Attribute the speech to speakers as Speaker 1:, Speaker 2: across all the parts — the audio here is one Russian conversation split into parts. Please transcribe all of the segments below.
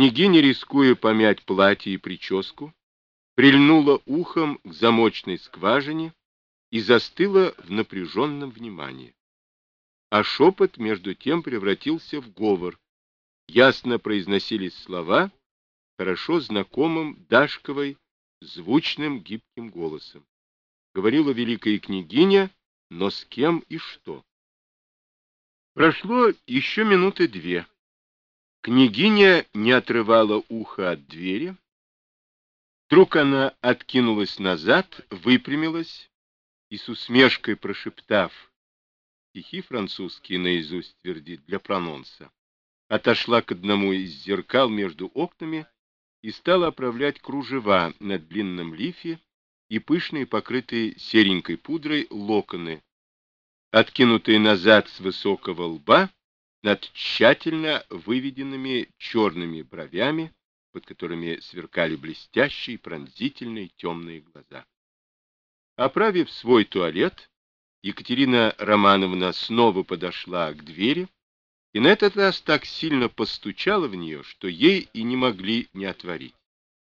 Speaker 1: Княгиня, рискуя помять платье и прическу, прильнула ухом к замочной скважине и застыла в напряженном внимании. А шепот, между тем, превратился в говор. Ясно произносились слова, хорошо знакомым Дашковой звучным гибким голосом. Говорила великая княгиня, но с кем и что? Прошло еще минуты две. Княгиня не отрывала уха от двери. Вдруг она откинулась назад, выпрямилась и с усмешкой прошептав, стихи французские наизусть твердит для прононса, отошла к одному из зеркал между окнами и стала оправлять кружева на длинном лифе и пышные, покрытые серенькой пудрой, локоны, откинутые назад с высокого лба над тщательно выведенными черными бровями, под которыми сверкали блестящие пронзительные темные глаза. Оправив свой туалет, Екатерина Романовна снова подошла к двери и на этот раз так сильно постучала в нее, что ей и не могли не отворить.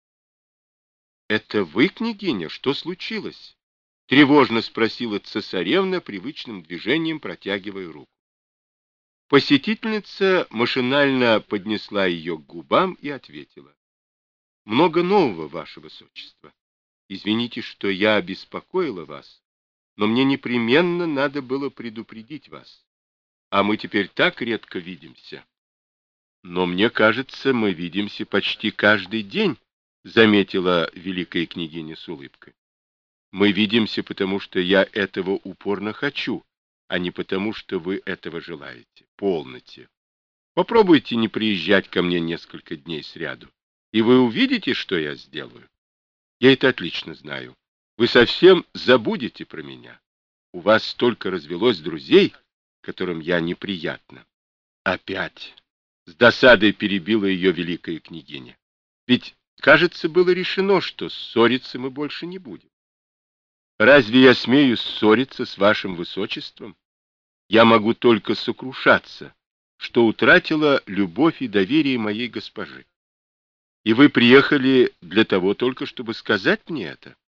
Speaker 1: «Это вы, княгиня? Что случилось?» — тревожно спросила цесаревна, привычным движением протягивая руку. Посетительница машинально поднесла ее к губам и ответила. «Много нового, ваше высочество. Извините, что я обеспокоила вас, но мне непременно надо было предупредить вас. А мы теперь так редко видимся». «Но мне кажется, мы видимся почти каждый день», — заметила великая княгиня с улыбкой. «Мы видимся, потому что я этого упорно хочу, а не потому, что вы этого желаете. Полноте. Попробуйте не приезжать ко мне несколько дней сряду, и вы увидите, что я сделаю. Я это отлично знаю. Вы совсем забудете про меня. У вас столько развелось друзей, которым я неприятна». Опять с досадой перебила ее великая княгиня. Ведь, кажется, было решено, что ссориться мы больше не будем. Разве я смею ссориться с вашим высочеством? Я могу только сокрушаться, что утратила любовь и доверие моей госпожи. И вы приехали для того только, чтобы сказать мне это?